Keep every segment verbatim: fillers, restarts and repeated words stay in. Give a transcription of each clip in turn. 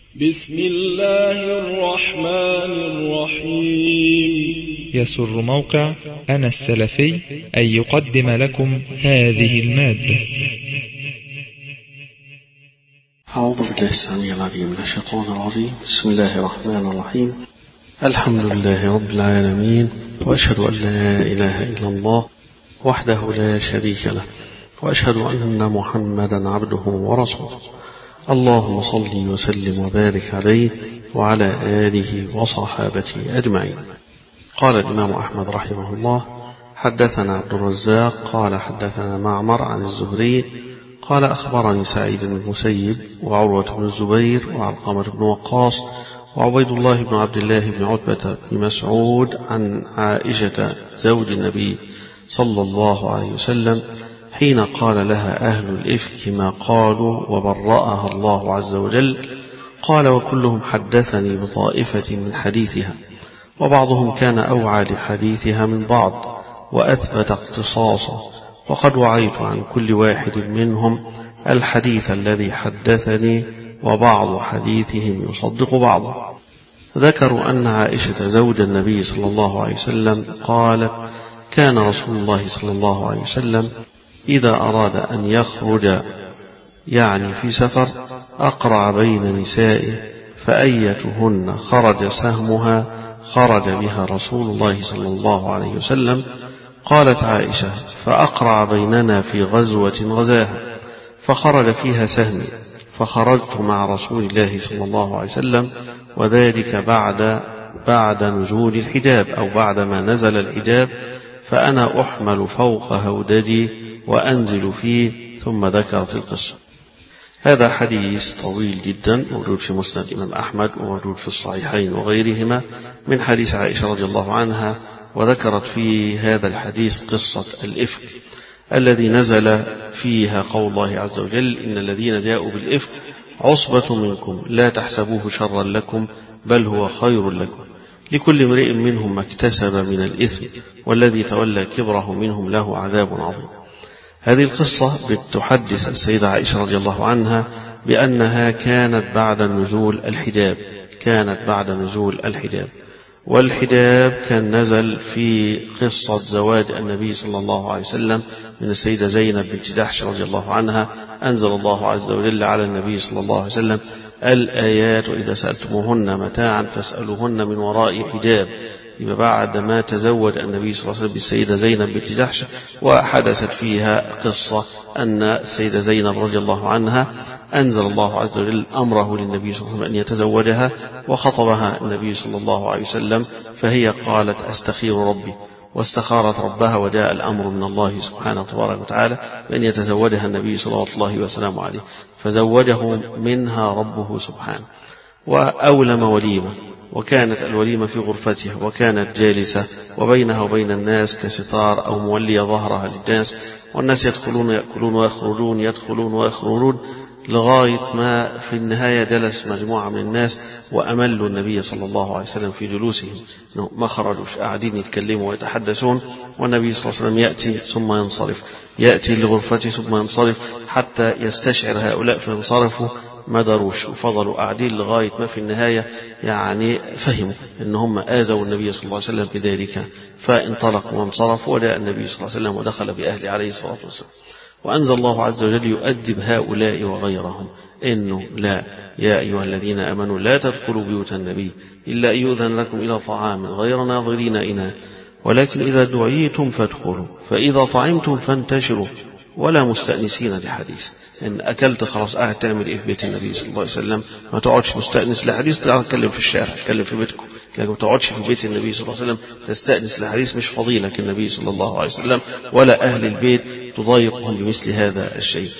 بسم الله الرحمن الرحيم. يسر موقع أنا السلفي أن يقدم لكم هذه المادة. أعوذ بالله السميع العليم من الشيطان الرجيم. بسم الله الرحمن الرحيم. الحمد لله رب العالمين، وأشهد أن لا إله إلا الله وحده لا شريك له، وأشهد أن محمدا عبده ورسوله. اللهم صل وسلم وبارك عليه وعلى آله وصحابته أجمعين. قال الإمام أحمد رحمه الله: حدثنا عبد الرزاق قال حدثنا معمر عن الزهري قال أخبرني سعيد بن المسيب وعروة بن الزبير وعلقمة بن وقاص وعبيد الله بن عبد الله بن عتبة بن مسعود عن عائشة زوج النبي صلى الله عليه وسلم حين قال لها أهل الإفك ما قالوا وبرأها الله عز وجل. قال: وكلهم حدثني بطائفة من حديثها، وبعضهم كان أوعى لحديثها من بعض وأثبت اختصاصا، وقد وعيت عن كل واحد منهم الحديث الذي حدثني، وبعض حديثهم يصدق بعضا. ذكروا أن عائشة زوج النبي صلى الله عليه وسلم قالت: كان رسول الله صلى الله عليه وسلم إذا أراد أن يخرج يعني في سفر أقرع بين نسائه، فأيتهن خرج سهمها خرج بها رسول الله صلى الله عليه وسلم. قالت عائشة: فأقرع بيننا في غزوة غزاها فخرج فيها سهمي، فخرجت مع رسول الله صلى الله عليه وسلم، وذلك بعد بعد نزول الحجاب أو بعدما نزل الحجاب، فأنا أحمل فوق هودجي وأنزل فيه. ثم ذكرت القصة. هذا حديث طويل جدا موجود في مسند الإمام أحمد وموجود في الصحيحين وغيرهما من حديث عائشة رضي الله عنها، وذكرت في هذا الحديث قصة الإفك الذي نزل فيها قول الله عز وجل: إن الذين جاءوا بالإفك عصبة منكم لا تحسبوه شرا لكم بل هو خير لكم، لكل امرئ منهم ما اكتسب من الإثم والذي تولى كبره منهم له عذاب عظيم. هذه القصة بتحدث السيدة عائشة رضي الله عنها بأنها كانت بعد نزول الحجاب كانت بعد نزول الحجاب والحجاب كان نزل في قصة زواج النبي صلى الله عليه وسلم من السيدة زينب بنت جحش رضي الله عنها. أنزل الله عز وجل على النبي صلى الله عليه وسلم الآيات: وإذا سألتموهن متاعا فاسألوهن من وراء حجاب. يبقى بعد ما تزوج النبي صلى الله عليه وسلم بالسيدة زينب بنت جحش، وحدثت فيها قصة أن السيدة زينب رضي الله عنها أنزل الله عز وجل أمره للنبي صلى الله عليه وسلم أن يتزوجها، وخطبها النبي صلى الله عليه وسلم، فهي قالت: أستخير ربي، واستخارت ربها، وجاء الأمر من الله سبحانه وتبارك وتعالى بأن يتزوجها النبي صلى الله عليه وسلم عليه، فزوجه منها ربه سبحانه. وأولم وليمة، وكانت الوليمة في غرفتها، وكانت جالسة وبينها وبين الناس كستار أو مولية ظهرها للناس، والناس يدخلون يأكلون ويخرجون يدخلون ويخرجون، لغاية ما في النهاية جلس مجموعة من الناس وأملوا النبي صلى الله عليه وسلم في جلوسهم، ما خرجوش، قاعدين يتكلموا ويتحدثون، والنبي صلى الله عليه وسلم يأتي ثم ينصرف، يأتي لغرفته ثم ينصرف حتى يستشعر هؤلاء فينصرفوا، ما دروش وفضلوا قاعدين لغاية ما في النهاية يعني فهموا إن هم آذوا النبي صلى الله عليه وسلم بذلك، فانطلقوا وانصرفوا، وجاء النبي صلى الله عليه وسلم ودخل بأهله عليه الصلاة والسلام. وأنزل الله عز وجل يؤدب هؤلاء وغيرهم إنه لا يا أيها الذين آمنوا لا تدخلوا بيوت النبي إلا أن يؤذن لكم إلى طعام غير ناظرين إناه، ولكن إذا دعيتم فادخلوا، فإذا طعمتم فانتشروا ولا مستأنسين لحديث. إن أكلت خلاص قاعد تعمل إيه في بيت النبي صلى الله عليه وسلم؟ ما تقعدش مستأنس لحديث، تقعد تتكلم في الشارع، تتكلم في بيتكم، لكن ما تقعدش في بيت النبي صلى الله عليه وسلم تستأنس لحديث، مش فضيلة النبي صلى الله عليه وسلم ولا أهل البيت تضايقهم بمثل هذا الشيء.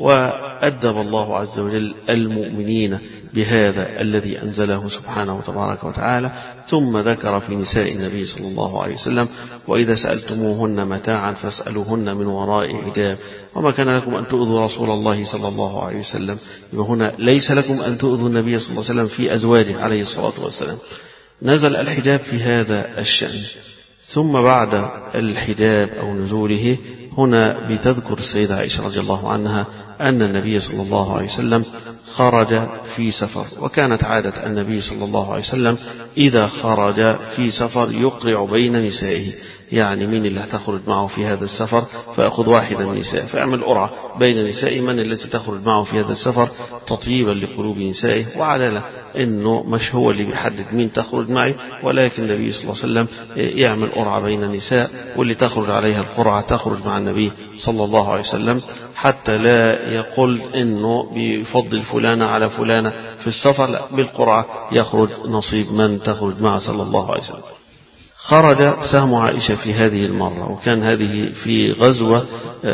وأدب الله عز وجل المؤمنين بهذا الذي أنزله سبحانه وتبارك وتعالى. ثم ذكر في نساء النبي صلى الله عليه وسلم: وإذا سألتموهن متاعا فاسألوهن من وراء حجاب، وما كان لكم أن تؤذوا رسول الله صلى الله عليه وسلم. وهنا ليس لكم أن تؤذوا النبي صلى الله عليه وسلم في أزواجه عليه الصلاة والسلام. نزل الحجاب في هذا الشأن. ثم بعد الحجاب أو نزوله هنا بتذكر السيدة عائشة رضي الله عنها أن النبي صلى الله عليه وسلم خرج في سفر، وكانت عادة النبي صلى الله عليه وسلم إذا خرج في سفر يقرع بين نسائه، يعني من اللي هتخرج معه في هذا السفر فأخذ واحدا النساء فأعمل قرعة بين نسائه من التي تخرج معه في هذا السفر تطيبا لقلوب نسائه، وعلى إنه مش هو اللي بيحدد مين تخرج معي، ولكن النبي صلى الله عليه وسلم يعمل قرعة بين النساء، واللي تخرج عليها القرعة تخرج مع النبي صلى الله عليه وسلم، حتى لا يقول إنه بيفضل فلانة على فلانة في السفر، لا، بالقرعة يخرج نصيب من تخرج معه صلى الله عليه وسلم. خرج سهم عائشة في هذه المرة، وكان هذه في غزوة،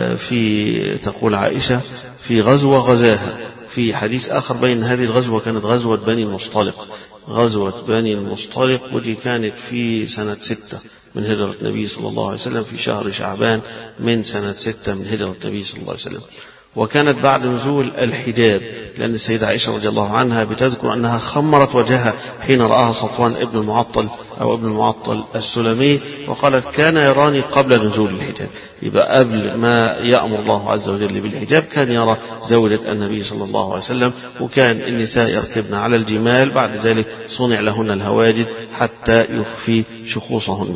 في تقول عائشة في غزوة غزاها، في حديث آخر بين هذه الغزوة كانت غزوة بني المصطلق، غزوة بني المصطلق، ودي كانت في سنة ستة من هجرة النبي صلى الله عليه وسلم، في شهر شعبان من سنة ستة من هجرة النبي صلى الله عليه وسلم، وكانت بعد نزول الحجاب، لأن السيدة عائشة رضي الله عنها بتذكر أنها خمرت وجهها حين رآها صفوان ابن المعطل أو ابن المعطل السلمي، وقالت كان يراني قبل نزول الحجاب، يبقى قبل ما يأمر الله عز وجل بالحجاب كان يرى زوجة النبي صلى الله عليه وسلم، وكان النساء يركبن على الجمال، بعد ذلك صنع لهن الهواجد حتى يخفي شخوصهن.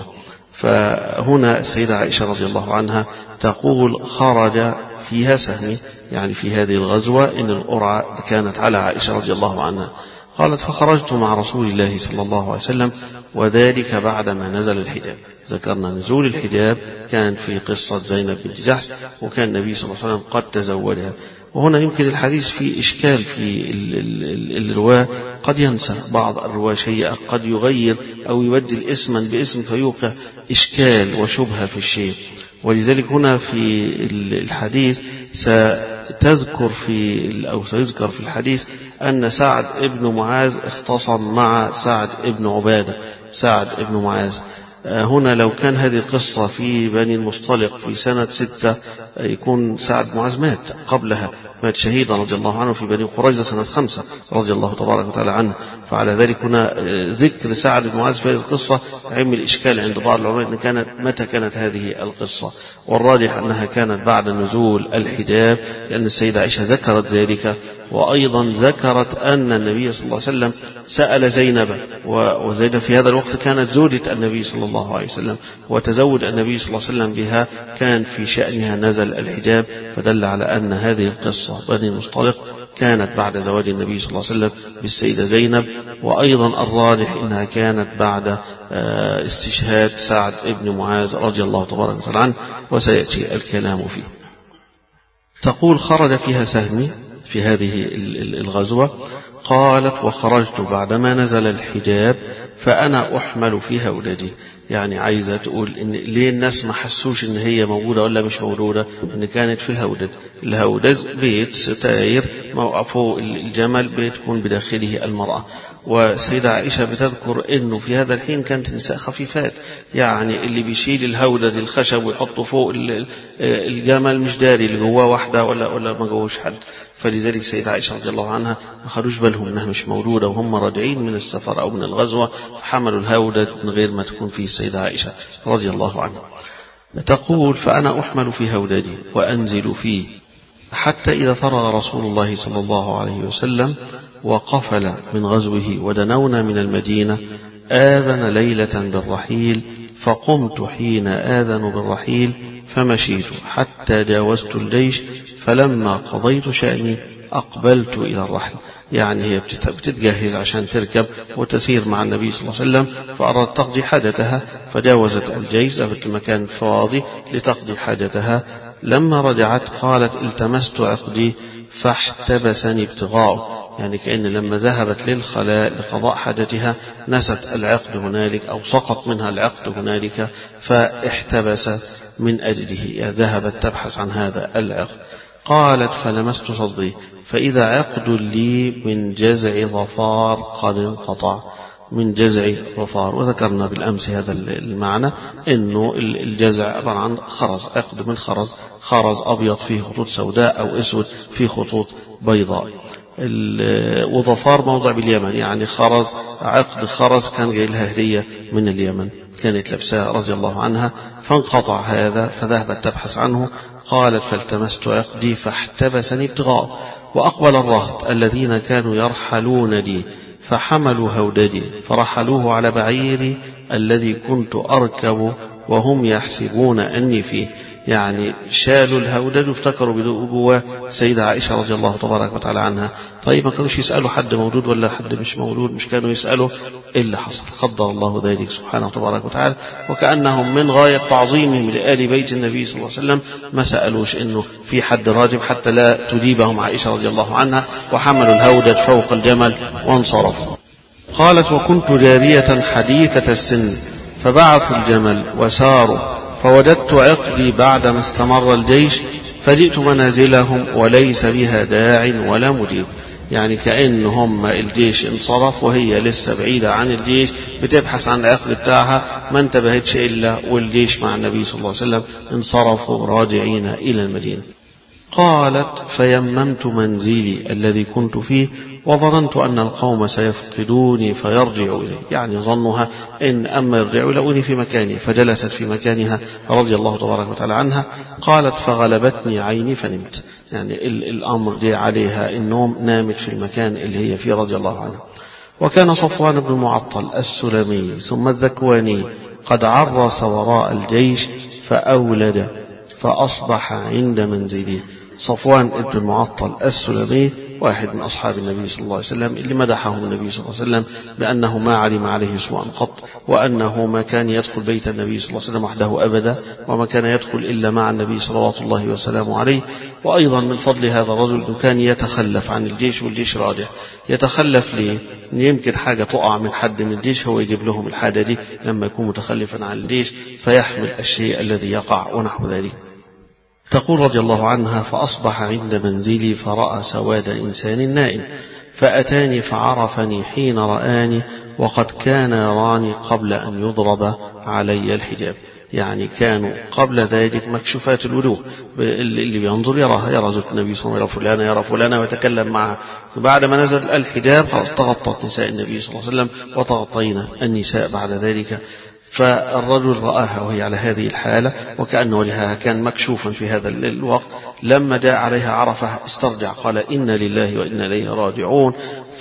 فهنا السيدة عائشة رضي الله عنها تقول خرج فيها سهمي، يعني في هذه الغزوة إن القرعة كانت على عائشة رضي الله عنها. قالت فخرجت مع رسول الله صلى الله عليه وسلم وذلك بعدما نزل الحجاب. ذكرنا نزول الحجاب كان في قصة زينب بنت جحش، وكان النبي صلى الله عليه وسلم قد تزوجها. وهنا يمكن الحديث في إشكال في الرواة، قد ينسى بعض الرواة شيئا، قد يغير أو يبدل اسما باسم فيوقع إشكال وشبهة في الشيء، ولذلك هنا في الحديث ستذكر في أو سيذكر في الحديث أن سعد ابن معاذ اختصم مع سعد ابن عبادة. سعد ابن معاذ هنا لو كان هذه القصة في بني المصطلق في سنة ستة يكون سعد معاذ مات قبلها، مات شهيدا رضي الله عنه في بني قريظة سنة خمسة رضي الله تبارك وتعالى عنه. فعلى ذلك هنا ذكر سعد بن معاذ في هذه القصة عمل إشكال عند بعض العلماء أن كانت متى كانت هذه القصة، والراجح أنها كانت بعد نزول الحجاب، لأن السيدة عائشة ذكرت ذلك، وأيضا ذكرت أن النبي صلى الله عليه وسلم سأل زينب، وزينب في هذا الوقت كانت زوجة النبي صلى الله عليه وسلم، وتزوج النبي صلى الله عليه وسلم بها كان في شأنها نزل الحجاب، فدل على أن هذه القصة بني المصطلق كانت بعد زواج النبي صلى الله عليه وسلم بالسيدة زينب، وأيضا الراجح أنها كانت بعد استشهاد سعد ابن معاذ رضي الله تبارك وتعالى عنه، وسيأتي الكلام فيه. تقول خرج فيها سهمي في هذه الغزوة. قالت وخرجت بعدما نزل الحجاب فأنا أحمل في هودجي، يعني عايزة تقول إن ليه الناس ما حسوش إن هي موجودة ولا مش موجودة، إن كانت في الهودج. الهودج بيت ستاير موقفه الجمل بتكون بداخله المرأة، وسيدة عائشة بتذكر إنه في هذا الحين كانت نساء خفيفات، يعني اللي بيشيل الهودج الخشب ويحطه فوق الجمل مش داري اللي جواه واحدة ولا ولا ما جوهش حد، فلذلك سيدة عائشة رضي الله عنها ما خدوش بالهم إنها مش موجودة وهم راجعين من السفر أو من الغزوة، فحملوا الهودج من غير ما تكون فيه السيدة عائشة رضي الله عنها. تقول فأنا أحمل في هودجي وأنزل فيه حتى إذا فرغ رسول الله صلى الله عليه وسلم وقفل من غزوه ودنونا من المدينة آذن ليلة بالرحيل، فقمت حين آذن بالرحيل فمشيت حتى جاوزت الجيش، فلما قضيت شأني أقبلت إلى الرحل، يعني هي بتتجهز عشان تركب وتسير مع النبي صلى الله عليه وسلم، فأردت تقضي حاجتها فجاوزت الجيش، ذهبت المكان فاضي لتقضي حاجتها. لما رجعت قالت التمست عقدي فاحتبسني ابتغاء، يعني كأن لما ذهبت للخلاء لقضاء حاجتها نست العقد هنالك أو سقط منها العقد هنالك فاحتبست من أجله، يعني ذهبت تبحث عن هذا العقد. قالت فلمست صدري فإذا عقد لي من جزع ظفار قد انقطع، من جزع ظفار، وذكرنا بالأمس هذا المعنى إنه الجزع عبارة عن خرز، عقد من خرز، خرز أبيض فيه خطوط سوداء أو أسود فيه خطوط بيضاء. وظفار موضع باليمن، يعني خرز، عقد خرز كان جاي لها هدية من اليمن كانت لابساها رضي الله عنها، فانقطع هذا فذهبت تبحث عنه. قالت فالتمست عقدي فاحتبسني ابتغاء، وأقبل الرهط الذين كانوا يرحلون لي فحملوا هودجي فرحلوه على بعيري الذي كنت أركب وهم يحسبون أني فيه، يعني شالوا الهودج وافتكروا جواه السيدة عائشة رضي الله تبارك وتعالى عنها. طيب ما كانوش يسألوا حد موجود ولا حد مش موجود، مش كانوا يسألوا إلا حصل، قدر الله ذلك سبحانه تبارك وتعالى. وكأنهم من غاية تعظيمهم لآل بيت النبي صلى الله عليه وسلم ما سألوش إنه في حد راجب حتى لا تجيبهم عائشة رضي الله عنها، وحملوا الهودج فوق الجمل وانصرفوا. قالت وكنت جارية حديثة السن فبعثوا الجمل وساروا، فوجدت عقدي بعدما استمر الجيش، فجئت منازلهم وليس بها داع ولا مجيب، يعني كأن هم الجيش انصرف وهي لسه بعيدة عن الجيش بتبحث عن العقد بتاعها، ما انتبهتش إلا والجيش مع النبي صلى الله عليه وسلم انصرفوا راجعين إلى المدينة. قالت فيممت منزلي الذي كنت فيه وظننت أن القوم سيفقدوني فيرجعوا إليه، يعني ظنها إن أما يرجعوا يلاقوني في مكاني، فجلست في مكانها رضي الله تبارك وتعالى عنها. قالت فغلبتني عيني فنمت، يعني الأمر دي عليها النوم، نامت في المكان اللي هي فيه رضي الله عنها. وكان صفوان بن معطل السلمي ثم الذكواني قد عرس وراء الجيش فأولد فأصبح عند منزلي. صفوان بن معطل السلمي واحد من أصحاب النبي صلى الله عليه وسلم اللي مدحه النبي صلى الله عليه وسلم بأنه ما علم عليه سوءا قط، وأنه ما كان يدخل بيت النبي صلى الله عليه وسلم وحده أبدا، وما كان يدخل إلا مع النبي صلوات الله وسلامه عليه. وأيضا من فضل هذا الرجل كان يتخلف عن الجيش والجيش راجع. يتخلف ليه؟ يمكن حاجة تقع من حد من الجيش هو يجيب لهم الحاجة دي لما يكون متخلفا عن الجيش فيحمل الشيء الذي يقع ونحو ذلك. تقول رضي الله عنها فأصبح عند منزلي فرأى سواد إنسان نائم، فأتاني فعرفني حين رآني وقد كان يراني قبل أن يضرب علي الحجاب، يعني كانوا قبل ذلك مكشوفات الوجوه، اللي بينظر يراها، يرى زوج النبي صلى الله عليه وسلم، يرى فلانة يرى فلانة ويتكلم معها. بعد ما نزل الحجاب خلاص تغطت نساء النبي صلى الله عليه وسلم وتغطينا النساء بعد ذلك. فالرجل رآها وهي على هذه الحالة وكأن وجهها كان مكشوفا في هذا الوقت، لما جاء عليها عرفها استرجع، قال إنا لله وإنا إليه راجعون،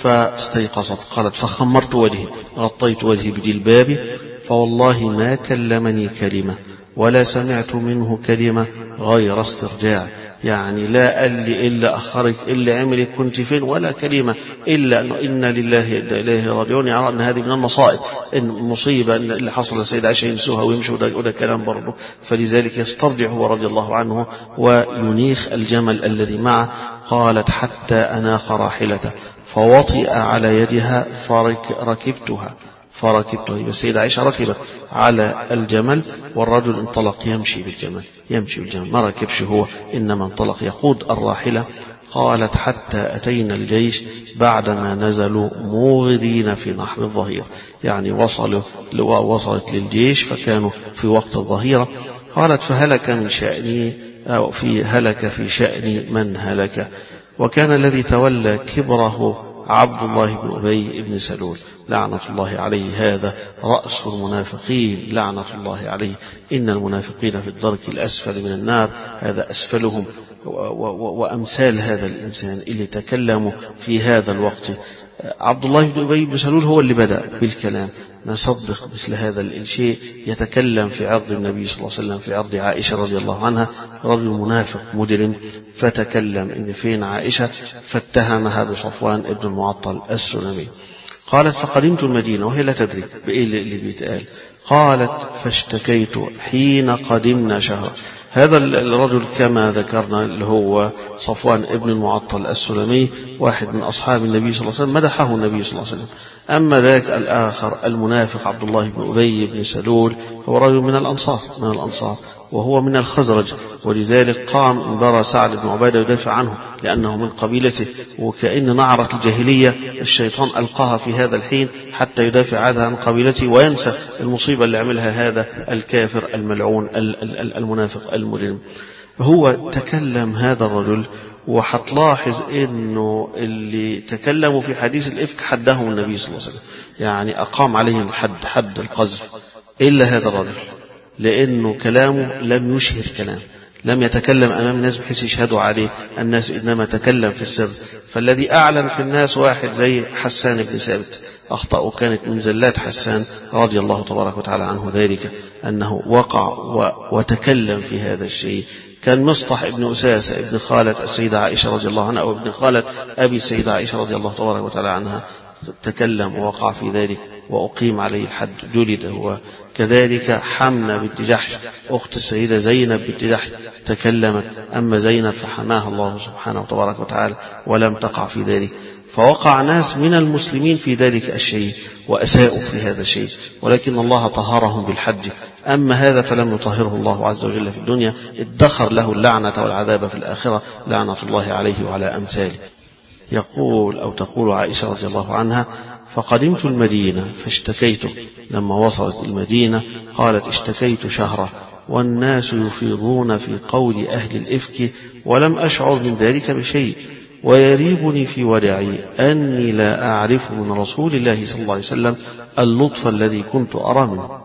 فاستيقظت. قالت فخمرت وجهي، غطيت وجهي بجلبابي، فوالله ما كلمني كلمة ولا سمعت منه كلمة غير استرجاع، يعني لا قال لي إلا أخرك إلا عملك كنت فين، ولا كلمة إلا أنه إنا لله إليه راجعون، يعني أن هذه من المصائب، إن مصيبة إن اللي حصل السيد عائشة ينسوها ويمشوا وده كلام برضه، فلذلك يسترجع هو رضي الله عنه وينيخ الجمل الذي معه. قالت حتى أناخ راحلته فوطئ على يدها فركبتها فركبته، بس السيدة عائشة ركبت على الجمل والرجل انطلق يمشي بالجمل يمشي بالجمل ما ركبش هو، إنما انطلق يقود الراحلة. قالت حتى أتينا الجيش بعدما نزلوا موغرين في نحر الظهيرة، يعني وصلوا وصلت للجيش فكانوا في وقت الظهيرة. قالت فهلك من شأني أو في هلك في شأن من هلك، وكان الذي تولى كبره عبد الله بن أبي بن سلول لعنة الله عليه، هذا رأس المنافقين لعنة الله عليه، إن المنافقين في الدرك الأسفل من النار، هذا أسفلهم. وأمثال هذا الإنسان اللي تكلموا في هذا الوقت، عبد الله بن أبي بن سلول هو اللي بدأ بالكلام، نصدق مثل هذا الشيء يتكلم في عرض النبي صلى الله عليه وسلم، في عرض عائشة رضي الله عنها، رجل منافق مجرم فتكلم إن فين عائشة فاتهمها بصفوان ابن المعطل السلمي. قالت فقدمت المدينة وهي لا تدري بإيه اللي بيتقال. قالت فاشتكيت حين قدمنا شهر، هذا الرجل كما ذكرنا اللي هو صفوان ابن المعطل السلمي واحد من أصحاب النبي صلى الله عليه وسلم مدحه النبي صلى الله عليه وسلم. أما ذاك الآخر المنافق عبد الله بن أبي بن سلول هو رجل من الأنصار من الأنصار وهو من الخزرج، ولذلك قام برى سعد بن عبادة يدافع عنه لأنه من قبيلته، وكأن نعرة الجاهلية الشيطان ألقاها في هذا الحين حتى يدافع هذا عن قبيلته وينسى المصيبة اللي عملها هذا الكافر الملعون المنافق المجرم. هو تكلم هذا الرجل، وحتلاحظ انه اللي تكلموا في حديث الإفك حدهم النبي صلى الله عليه وسلم، يعني أقام عليهم الحد، حد القذف، إلا هذا الرجل، لأنه كلامه لم يشهر كلام، لم يتكلم أمام الناس بحيث يشهدوا عليه الناس، إنما تكلم في السر. فالذي أعلن في الناس واحد زي حسان بن ثابت، أخطأ، وكانت من زلات حسان رضي الله تبارك وتعالى عنه ذلك أنه وقع وتكلم في هذا الشيء. كان مصطح ابن أساسة ابن خالة السيدة عائشة رضي الله عنها، أو ابن خالة أبي السيدة عائشة رضي الله تبارك وتعالى عنها، تكلم ووقع في ذلك وأقيم عليه الحد، جلد. وكذلك حمنة بنت جحش أخت السيدة زينب بنت جحش تكلمت، أما زينب فحماها الله سبحانه وتبارك وتعالى ولم تقع في ذلك. فوقع ناس من المسلمين في ذلك الشيء وأساءوا في هذا الشيء، ولكن الله طهرهم بالحج. أما هذا فلم يطهره الله عز وجل في الدنيا، ادخر له اللعنة والعذاب في الآخرة، لعنة الله عليه وعلى أمثاله. يقول أو تقول عائشة رضي الله عنها: فقدمت المدينة فاشتكيت. لما وصلت المدينة قالت: اشتكيت شهرا والناس يفيضون في قول أهل الإفك ولم أشعر من ذلك بشيء، ويريبني في ودعي أني لا أعرف من رسول الله صلى الله عليه وسلم اللطف الذي كنت أرى منه.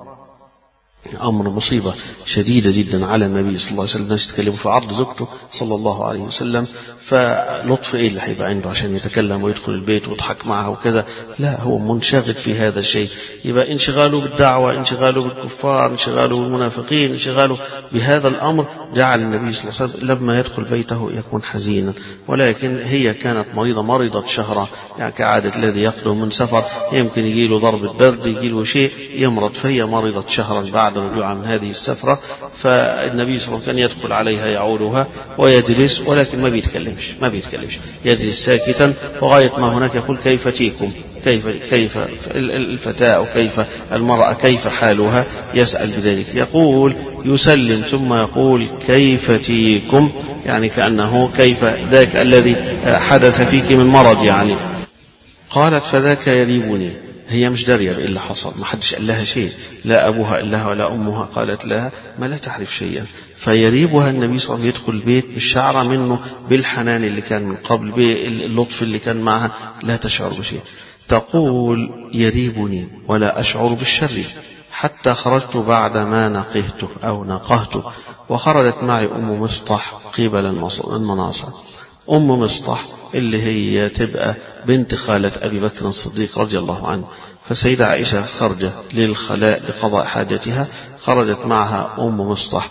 أمر مصيبة شديدة جدا على النبي صلى الله عليه وسلم. الناس يتكلموا في عرض زوجته صلى الله عليه وسلم، فلطف إيه اللي هيبقى عنده عشان يتكلم ويدخل البيت ويضحك معها وكذا؟ لا، هو منشغل في هذا الشيء. يبقى انشغاله بالدعوة، انشغاله بالكفار، انشغاله بالمنافقين، انشغاله بهذا الأمر جعل النبي صلى الله عليه وسلم لما يدخل بيته يكون حزينا. ولكن هي كانت مريضة، مرضت شهرا، يعني كعادة الذي يقدم من سفر يمكن يجيله ضربة برد، يجيله شيء يمرض، فهي مرضت شهرا بعد رجوعها من هذه السفرة. فالنبي صلى الله عليه وسلم كان يدخل عليها يعودها ويجلس، ولكن ما بيتكلمش ما بيتكلمش يجلس ساكتا، وغاية ما هناك يقول: كيف تيكم، كيف كيف الفتاة أو كيف المرأة، كيف حالها، يسأل بذلك. يقول يسلم ثم يقول: كيف تيكم، يعني كأنه كيف ذاك الذي حدث فيك من مرض يعني. قالت: فذاك يريبني. هي مش دارية باللي حصل، ما حدش قال لها شيء، لا أبوها إلا ولا أمها قالت لها، ما لا تعرف شيئا. فيريبها النبي صلى الله عليه وسلم، يدخل البيت بالشعر منه، بالحنان اللي كان من قبل، باللطف اللي كان معها، لا تشعر بشيء. تقول: يريبني ولا أشعر بالشر حتى خرجت بعد ما نقهته أو نقهته، وخرجت معي أم مصطح قبل المناصر. أم مصطح اللي هي تبقى بنت خالة أبي بكر الصديق رضي الله عنه. فالسيدة عائشة خرجت للخلاء لقضاء حاجتها، خرجت معها أم مصطح،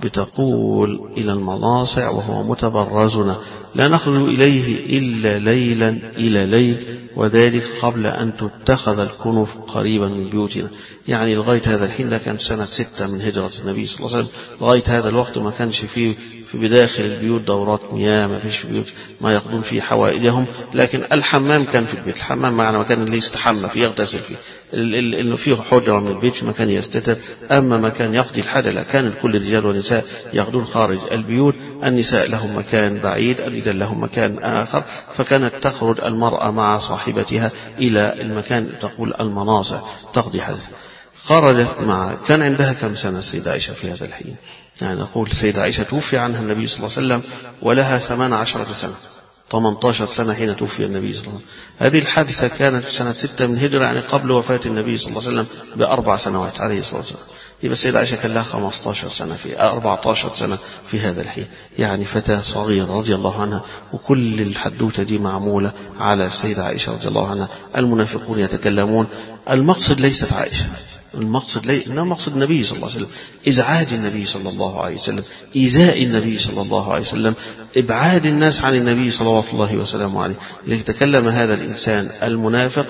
بتقول: إلى المناصع وهو متبرزنا، لا نخرج إليه إلا ليلا إلى ليل، وذلك قبل أن تتخذ الكنف قريبا من بيوتنا. يعني لغاية هذا الحين، ده كانت سنة ستة من هجرة النبي صلى الله عليه وسلم، لغاية هذا الوقت ما كانش فيه في بداخل البيوت دورات مياه، ما فيش بيوت ما يقضون فيه حوائجهم، لكن الحمام كان في البيت. الحمام معنى مكان اللي يستحمى فيه، يغتسل فيه، إنه فيه حجرة من البيت في مكان يستتر. أما مكان يقضي الحاجة لا، كان كل الرجال والنساء يقضون خارج البيوت. النساء لهم مكان بعيد، الرجال لهم مكان آخر، فكانت تخرج المرأة مع صاحبتها إلى المكان تقول المناصع تقضي حاجة. خرجت مع كان عندها كم سنة السيدة عائشة في هذا الحين؟ يعني نقول السيدة عائشة توفي عنها النبي صلى الله عليه وسلم ولها ثمان عشرة سنة، ثمانية عشر سنة حين توفي النبي صلى الله عليه وسلم. هذه الحادثة كانت في سنة ستة من هجرة، يعني قبل وفاة النبي صلى الله عليه وسلم بأربع سنوات عليه الصلاة والسلام. يبقى السيدة عائشة كان لها خمسة عشر سنة في أربعة عشر سنة في هذا الحين، يعني فتاة صغيرة رضي الله عنها. وكل الحدوتة دي معمولة على السيدة عائشة رضي الله عنها. المنافقون يتكلمون، المقصد ليست عائشة، المقصد لي إنما مقصد النبي صلى الله عليه وسلم، إزعاج النبي صلى الله عليه وسلم، إيذاء النبي صلى الله عليه وسلم، إبعاد الناس عن النبي صلوات الله وسلامه عليه. لذلك تكلم هذا الإنسان المنافق،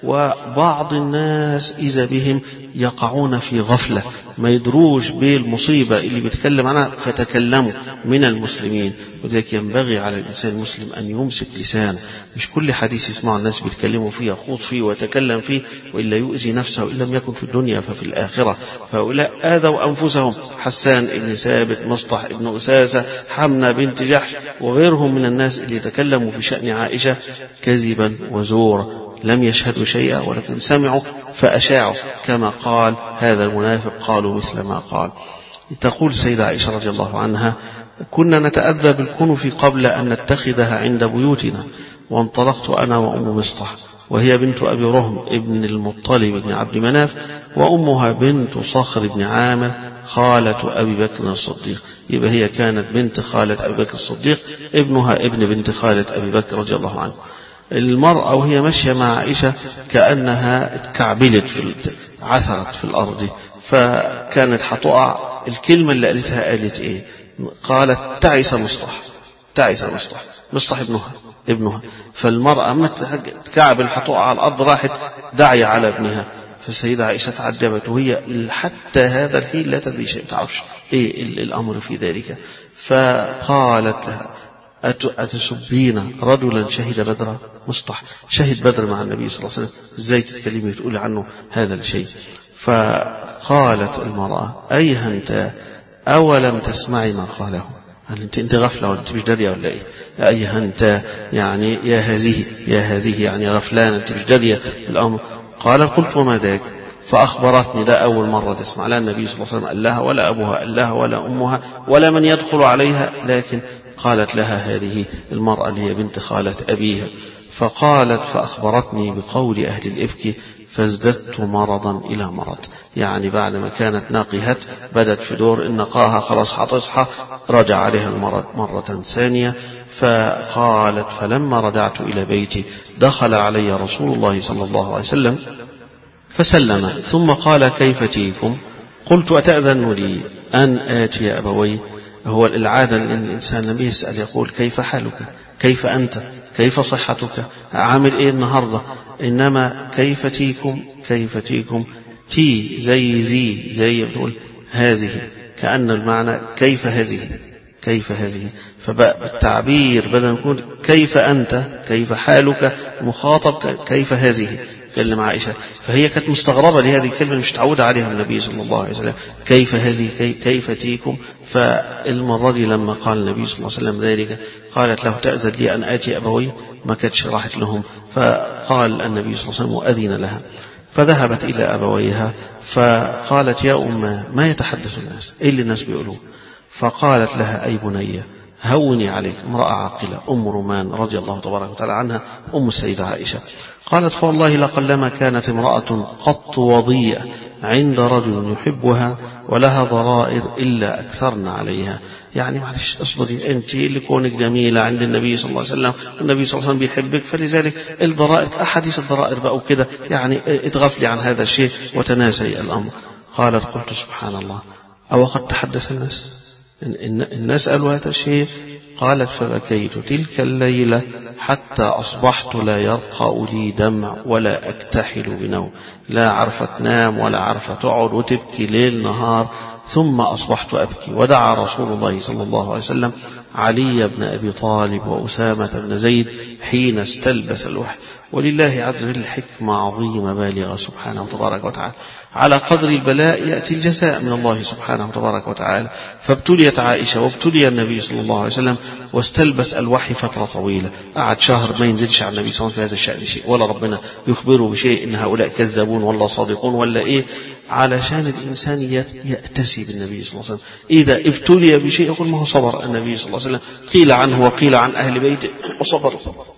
وبعض الناس إذا بهم يقعون في غفلة، ما يدروش بالمصيبة اللي بيتكلم عنها فتكلموا من المسلمين. وذلك ينبغي على الإنسان المسلم أن يمسك لسانه، مش كل حديث يسمعه الناس بيتكلموا فيه يخوض فيه ويتكلم فيه، وإلا يؤذي نفسه إن لم يكن في الدنيا ففي الآخرة. فهؤلاء آذوا أنفسهم، حسان بن ثابت، مصطح بن أساسة، حمنة بنت جحش، وغيرهم من الناس اللي يتكلموا في شأن عائشة كذبا وزورا، لم يشهدوا شيئا ولكن سمعوا فأشاعوا، كما قال هذا المنافق: قالوا مثل ما قال. تقول السيدة عائشة رضي الله عنها: كنا نتأذى بالكنف قبل أن نتخذها عند بيوتنا، وانطلقت أنا وأم مصطح وهي بنت أبي رهم ابن المطلب بن عبد مناف، وأمها بنت صخر بن عامر خالة أبي بكر الصديق. يبقى هي كانت بنت خالة أبي بكر الصديق، ابنها ابن بنت خالة أبي بكر رضي الله عنه. المرأة وهي ماشية مع عائشة كأنها اتكعبلت في عثرت في الأرض، فكانت هتقع. الكلمة اللي قالتها قالت إيه؟ قالت تعس مصطح، تعس مصطح، مصطح ابنها ابنها فالمرأة أما تكعبل هتقع على الأرض راحت داعية على ابنها. فالسيدة عائشة تعجبت، وهي حتى هذا الحين لا تدري شيء، تعرفش إيه الأمر في ذلك. فقالت لها أتسبين رجلا شهد بدرا؟ مصطح شهد بدر مع النبي صلى الله عليه وسلم، ازاي تتكلمي تقول عنه هذا الشيء؟ فقالت المرأة أيها أنت أولم تسمعي ما قاله؟ هل انت انت غفلة ولا انت مش دارية ولا ايه؟ أيها أنت يعني يا هذه يا هذه يعني غفلان انت مش دارية الأمر. قال قلت وما ذاك؟ فأخبرتني ده أول مرة تسمع، لا النبي صلى الله عليه وسلم قال لها ولا أبوها قال لها ولا أمها ولا من يدخل عليها، لكن قالت لها هذه المرأة اللي هي بنت خالة أبيها. فقالت فأخبرتني بقول أهل الإفك فازددت مرضا إلى مرض، يعني بعد ما كانت ناقهت بدت في دور إن نقاها خلاص هتصحى، رجع عليها المرض مرة ثانية. فقالت فلما رجعت إلى بيتي دخل علي رسول الله صلى الله عليه وسلم فسلم ثم قال كيف تيكم؟ قلت أتأذن لي أن آتي أبوي؟ هو العادة أن الإنسان لم يسأل يقول كيف حالك، كيف أنت، كيف صحتك، عامل إيه النهاردة، إنما كيف تيكم، كيف تيكم تي زي زي زي بتقول هذه، كأن المعنى كيف هذه كيف هذه. فبقى بالتعبير بدل نقول كيف أنت كيف حالك، مخاطب كيف هذه كلم عائشة. فهي كانت مستغربة لهذه الكلمة مش تعودة عليها النبي صلى الله عليه وسلم، كيف هذه كي كيف تيكم. فالمرة دي لما قال النبي صلى الله عليه وسلم ذلك قالت له تأذن لي أن آتي أبوي؟ ما كانتش راحت لهم. فقال النبي صلى الله عليه وسلم وأذن لها، فذهبت إلى أبويها فقالت يا أمه ما يتحدث الناس، إيه اللي الناس بيقولوه؟ فقالت لها أي بني هوني عليك، امرأة عاقلة أم رومان رضي الله تبارك وتعالى عنها أم السيدة عائشة. قالت فوالله لقلما كانت امرأة قط وضيئة عند رجل يحبها ولها ضرائر إلا أكثرنا عليها. يعني معلش اصبري أنت اللي كونك جميلة عند النبي صلى الله عليه وسلم، النبي صلى الله عليه وسلم بيحبك، فلذلك الضرائر أحاديث الضرائر بقوا كده، يعني اتغفلي عن هذا الشيء وتناسي الأمر. قالت قلت سبحان الله أو قد تحدث الناس، الناس قالوا هذا الشيء. قالت فبكيت تلك الليلة حتى أصبحت لا يرقى لي دمع ولا أكتحل بنوم، لا عرفت تنام ولا عرفت تقعد وتبكي ليل نهار. ثم أصبحت أبكي، ودعا رسول الله صلى الله عليه وسلم علي بن أبي طالب وأسامة بن زيد حين استلبس الوحي. ولله عز وجل حكمة عظيمة بالغة سبحانه وتبارك وتعالى، على قدر البلاء يأتي الجزاء من الله سبحانه وتبارك وتعالى. فابتليت عائشة وابتلي النبي صلى الله عليه وسلم واستلبس الوحي فترة طويلة، قعد شهر ما ينزلش على النبي صلى الله عليه وسلم في هذا الشأن شيء، ولا ربنا يخبره بشيء إن هؤلاء كذابون ولا صادقون ولا إيه، علشان الإنسان يأتسي بالنبي صلى الله عليه وسلم. إذا ابتلي بشيء يقول ما هو صبر النبي صلى الله عليه وسلم، قيل عنه وقيل عن أهل بيته وصبر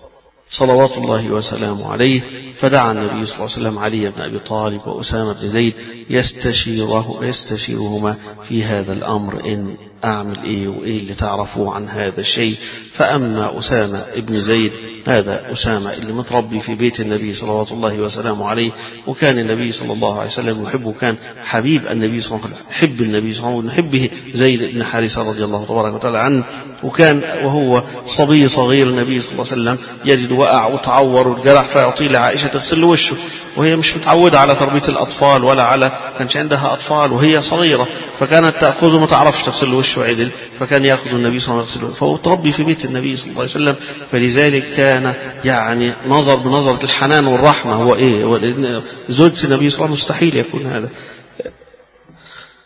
صلوات الله وسلامه عليه. فدعا النبي صلى الله عليه وسلم علي بن أبي طالب وأسامة بن زيد يستشيره يستشيرهما في هذا الأمر، إن أعمل إيه وإيه اللي تعرفوه عن هذا الشيء. فأما أسامة بن زيد، هذا أسامة اللي متربي في بيت النبي صلوات الله وسلامه عليه، وكان النبي صلى الله عليه وسلم يحبه، كان حبيب النبي صلى الله عليه وسلم، حب النبي صلى الله عليه وسلم، حبه زيد بن حارثة رضي الله تبارك وتعالى عنه. وكان وهو صبي صغير النبي صلى الله عليه وسلم يجد وقع وتعور والجرح، فيعطي لعائشة تغسل له وشه، وهي مش متعودة على تربية الأطفال ولا على كانش عندها أطفال وهي صغيرة، فكانت تأخذه ما تعرفش تغسل له وشه عدل، فكان يأخذ النبي صلى الله عليه وسلم، فهو تربي في بيت النبي صلى الله عليه وسلم. فلذلك كان يعني نظر بنظرة الحنان والرحمة. هو إيه زوجة النبي صلى الله عليه وسلم مستحيل يكون هذا.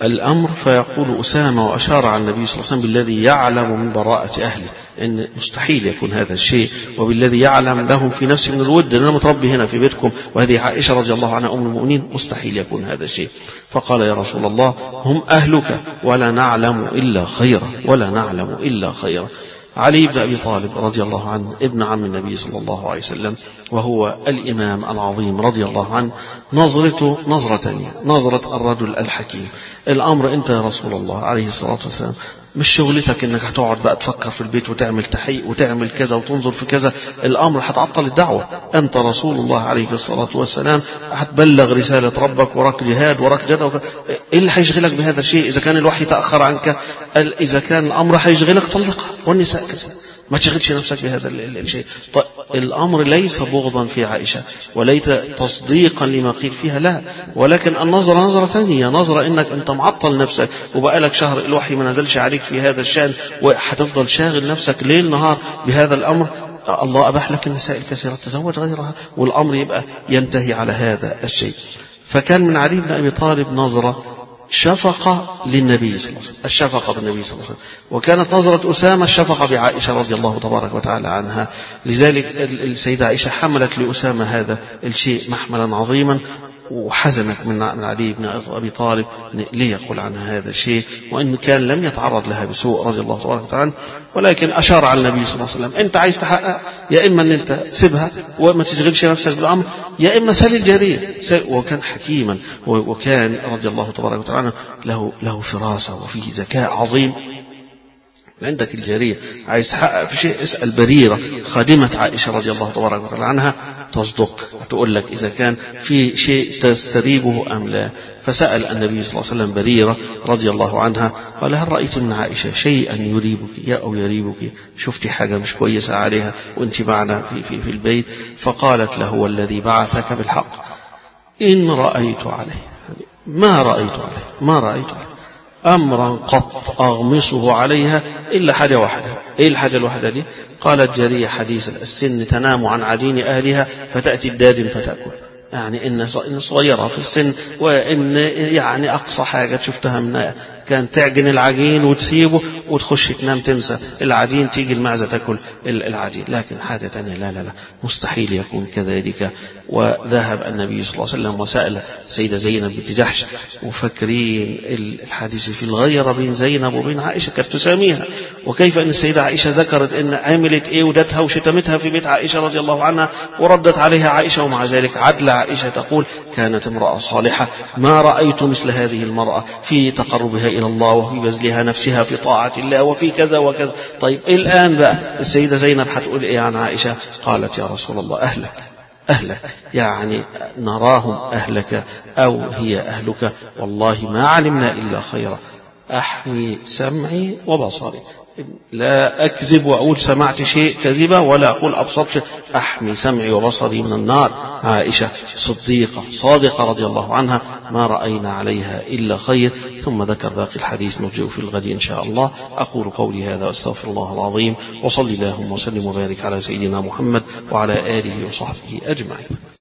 الأمر فيقول أسامة وأشار على النبي صلى الله عليه وسلم بالذي يعلم من براءة أهله إن مستحيل يكون هذا الشيء، وبالذي يعلم لهم في نفسي من الود، أنا متربي هنا في بيتكم وهذه عائشة رضي الله عنها أم المؤمنين، مستحيل يكون هذا الشيء. فقال يا رسول الله هم أهلك ولا نعلم إلا خيرا ولا نعلم إلا خيرا. علي بن أبي طالب رضي الله عنه ابن عم النبي صلى الله عليه وسلم وهو الإمام العظيم رضي الله عنه، نظرته نظرة ثانية، نظرة الرجل الحكيم. الأمر أنت يا رسول الله عليه الصلاة والسلام مش شغلتك انك هتقعد بقى تفكر في البيت وتعمل تحقيق وتعمل كذا وتنظر في كذا، الامر هتعطل الدعوه. انت رسول الله عليه الصلاه والسلام هتبلغ رساله ربك، وراك جهاد وراك جد وك... ايه اللي هيشغلك بهذا الشيء؟ اذا كان الوحي تاخر عنك، اذا كان الامر هيشغلك طلقها، والنساء كذا، ما تشغلش نفسك بهذا الشيء. طيب الامر ليس بغضا في عائشه وليس تصديقا لما قيل فيها، لا، ولكن النظره نظره ثانيه، نظره انك انت معطل نفسك وبقالك شهر الوحي ما نزلش عليك في هذا الشان، وهتفضل شاغل نفسك ليل نهار بهذا الامر. الله اباح لك النساء الكثيره، تزوج غيرها، والامر يبقى ينتهي على هذا الشيء. فكان من علي بن ابي طالب نظره شفقة للنبي صلى الله عليه وسلم، الشفقة بالنبي صلى الله عليه وسلم، وكانت نظرة أسامة الشفقة بعائشة رضي الله تبارك وتعالى عنها. لذلك السيدة عائشة حملت لأسامة هذا الشيء محملا عظيما، وحزنت من علي بن أبي طالب ليقول عنها هذا الشيء، وإن كان لم يتعرض لها بسوء رضي الله تبارك وتعالى، ولكن أشار على النبي صلى الله عليه وسلم أنت عايز تحقق، يا إما أن أنت سيبها وما تشغلش نفسك بالأمر، يا إما سل الجارية. وكان حكيما، وكان رضي الله تبارك وتعالى له له فراسة وفيه ذكاء عظيم. عندك الجارية عايز تحقق في شيء، اسأل بريرة خادمة عائشة رضي الله تبارك وتعالى عنها، تصدق تقول لك إذا كان في شيء تستريبه أم لا. فسأل النبي صلى الله عليه وسلم بريرة رضي الله عنها، قال هل رأيت من عائشة شيئا يريبك أو يريبك؟ شفتي حاجة مش كويسة عليها وانت معنا في, في, في البيت؟ فقالت له والذي بعثك بالحق إن رأيت عليه، ما رأيت عليه ما رأيت عليه أمرا قط أغمصه عليها إلا حاجة واحدة. إيه الحاجة الواحدة دي؟ قالت جارية حديث السن تنام عن عجين أهلها فتأتي الدادم فتأكل، يعني إن صغيرة في السن، وإن يعني أقصى حاجة شفتها منها كان تعجن العجين وتسيبه وتخش تنام تنسى العجين، تيجي المعزة تأكل العجين. لكن حاجة تانية لا لا لا مستحيل يكون كذلك. وذهب النبي صلى الله عليه وسلم وسأل السيدة زينب بنت جحش، وفكرين الحديث في الغيرة بين زينب وبين عائشة كانت تساميها، وكيف أن السيدة عائشة ذكرت أن عملت إيه ودتها وشتمتها في بيت عائشة رضي الله عنها، وردت عليها عائشة، ومع ذلك عدل عائشة تقول كانت امرأة صالحة، ما رأيت مثل هذه المرأة في تقربها إلى الله وفي بذلها نفسها في طاعة الله وفي كذا وكذا. طيب الآن بقى السيدة زينب هتقول إيه عن عائشة؟ قالت يا رسول الله أهلك أهلك، يعني نراهم أهلك أو هي أهلك، والله ما علمنا إلا خيرا، أحمي سمعي وبصري، لا أكذب وأقول سمعت شيء كذبة ولا أقول أبصرت شيء، أحمي سمعي وبصري من النار. عائشة صديقة صادقة رضي الله عنها، ما رأينا عليها إلا خير. ثم ذكر باقي الحديث نرجع في الغد إن شاء الله. أقول قولي هذا وأستغفر الله العظيم، وصلي اللهم وسلم وبارك على سيدنا محمد وعلى آله وصحبه أجمعين.